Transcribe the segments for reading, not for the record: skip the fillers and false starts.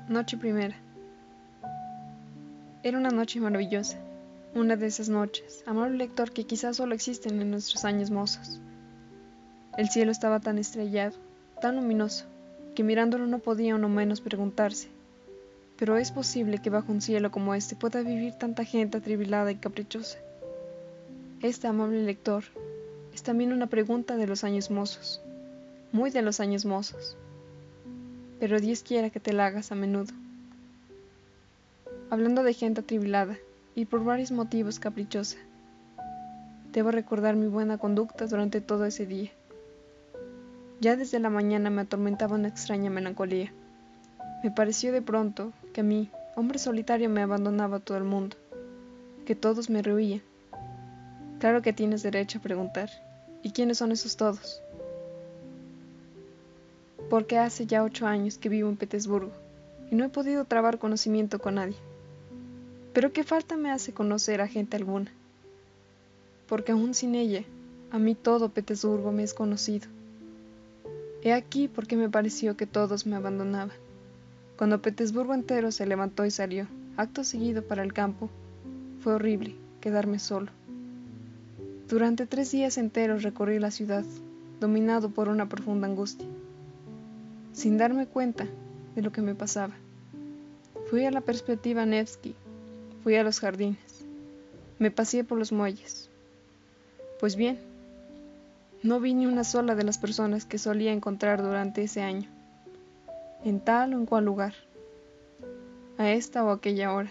Noche primera. Era una noche maravillosa, una de esas noches, amable lector, que quizás solo existen en nuestros años mozos. El cielo estaba tan estrellado, tan luminoso, que mirándolo no podía uno menos preguntarse: ¿pero es posible que bajo un cielo como este pueda vivir tanta gente atribulada y caprichosa? Esta, amable lector, es también una pregunta de los años mozos, muy de los años mozos, pero Dios quiera que te la hagas a menudo. Hablando de gente atribulada, y por varios motivos caprichosa, debo recordar mi buena conducta durante todo ese día. Ya desde la mañana me atormentaba una extraña melancolía. Me pareció de pronto que a mí, hombre solitario, me abandonaba todo el mundo, que todos me rehuían. Claro que tienes derecho a preguntar: ¿y quiénes son esos todos? Porque hace ya 8 años que vivo en Petersburgo, y no he podido trabar conocimiento con nadie. Pero qué falta me hace conocer a gente alguna, porque aún sin ella, a mí todo Petersburgo me es conocido. He aquí por qué me pareció que todos me abandonaban. Cuando Petersburgo entero se levantó y salió, acto seguido, para el campo, fue horrible quedarme solo. Durante 3 días enteros recorrí la ciudad, dominado por una profunda angustia, sin darme cuenta de lo que me pasaba. Fui a la perspectiva Nevsky, fui a los jardines, me paseé por los muelles. Pues bien, no vi ni una sola de las personas que solía encontrar durante ese año, en tal o en cual lugar, a esta o aquella hora.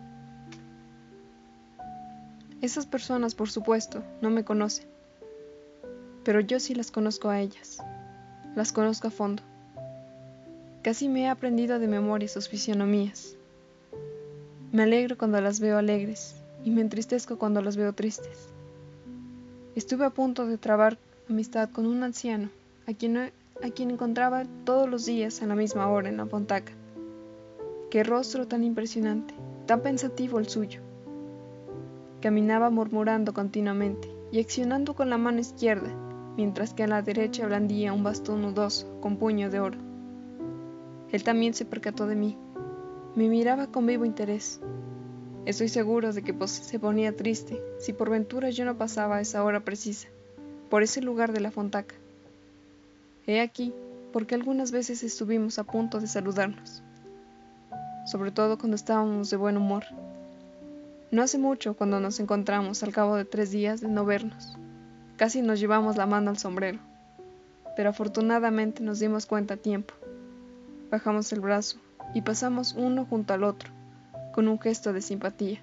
Esas personas, por supuesto, no me conocen, pero yo sí las conozco a ellas, las conozco a fondo. Casi me he aprendido de memoria sus fisionomías. Me alegro cuando las veo alegres y me entristezco cuando las veo tristes. Estuve a punto de trabar amistad con un anciano, a quien encontraba todos los días a la misma hora en la fontaca. Qué rostro tan impresionante, tan pensativo el suyo. Caminaba murmurando continuamente y accionando con la mano izquierda, mientras que a la derecha blandía un bastón nudoso con puño de oro. Él también se percató de mí. Me miraba con vivo interés. Estoy seguro de que se ponía triste si por ventura yo no pasaba a esa hora precisa por ese lugar de la fontaca. He aquí porque algunas veces estuvimos a punto de saludarnos, sobre todo cuando estábamos de buen humor. No hace mucho, cuando nos encontramos al cabo de 3 días de no vernos, casi nos llevamos la mano al sombrero, pero afortunadamente nos dimos cuenta a tiempo. Bajamos el brazo y pasamos uno junto al otro, con un gesto de simpatía.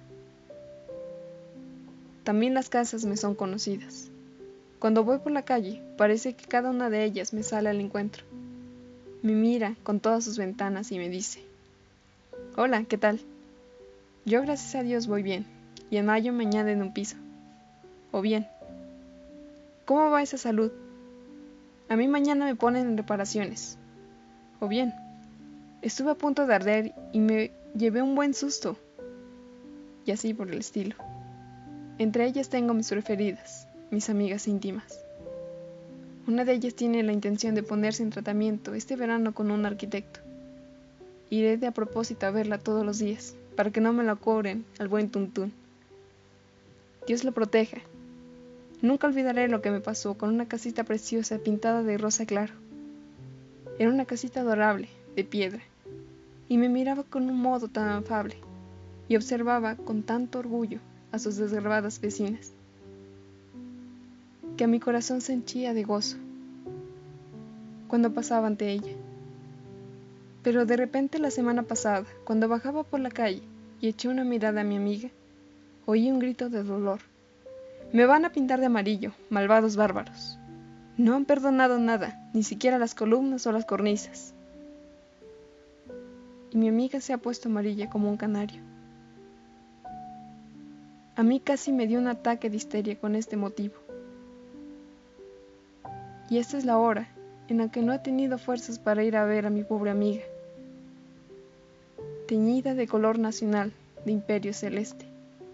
También las casas me son conocidas. Cuando voy por la calle, parece que cada una de ellas me sale al encuentro. Me mira con todas sus ventanas y me dice: «Hola, ¿qué tal?». Yo, gracias a Dios, voy bien, y en mayo me añaden un piso. O bien: «¿Cómo va esa salud?». A mí mañana me ponen en reparaciones. O bien: «Estuve a punto de arder y me llevé un buen susto». Y así por el estilo. Entre ellas tengo mis preferidas, mis amigas íntimas. Una de ellas tiene la intención de ponerse en tratamiento este verano con un arquitecto. Iré de a propósito a verla todos los días, para que no me la cobren al buen tuntún. Dios lo proteja. Nunca olvidaré lo que me pasó con una casita preciosa pintada de rosa claro. Era una casita adorable, de piedra, y me miraba con un modo tan afable, y observaba con tanto orgullo a sus desgarbadas vecinas, que a mi corazón se henchía de gozo cuando pasaba ante ella. Pero de repente, la semana pasada, cuando bajaba por la calle y eché una mirada a mi amiga, oí un grito de dolor: «Me van a pintar de amarillo, malvados bárbaros. No han perdonado nada, ni siquiera las columnas o las cornisas». Y mi amiga se ha puesto amarilla como un canario. A mí casi me dio un ataque de histeria con este motivo. Y esta es la hora en la que no he tenido fuerzas para ir a ver a mi pobre amiga, teñida de color nacional de imperio celeste.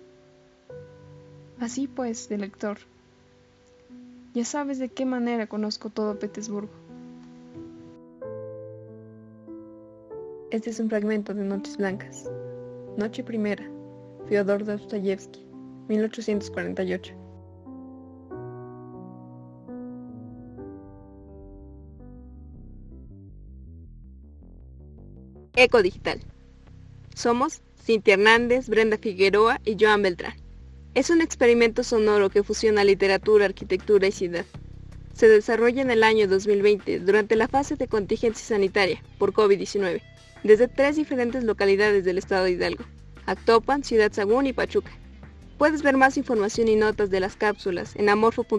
Así pues, de lector, ya sabes de qué manera conozco todo Petersburgo. Este es un fragmento de Noches Blancas. Noche primera, Fyodor Dostoyevsky, 1848. Eco Digital. Somos Cintia Hernández, Brenda Figueroa y Joan Beltrán. Es un experimento sonoro que fusiona literatura, arquitectura y ciudad. Se desarrolla en el año 2020 durante la fase de contingencia sanitaria por COVID-19, desde 3 diferentes localidades del estado de Hidalgo: Actopan, Ciudad Sagún y Pachuca. Puedes ver más información y notas de las cápsulas en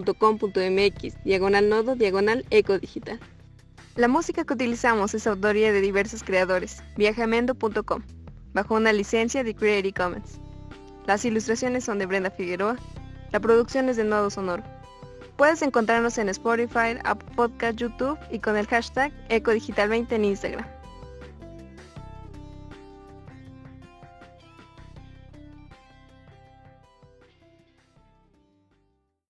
amorfo.com.mx/nodo/eco digital. La música que utilizamos es autoría de diversos creadores, viajamendo.com, bajo una licencia de Creative Commons. Las ilustraciones son de Brenda Figueroa, la producción es de Nodo Sonoro. Puedes encontrarnos en Spotify, Apple Podcast, YouTube y con el hashtag EcoDigital20 en Instagram.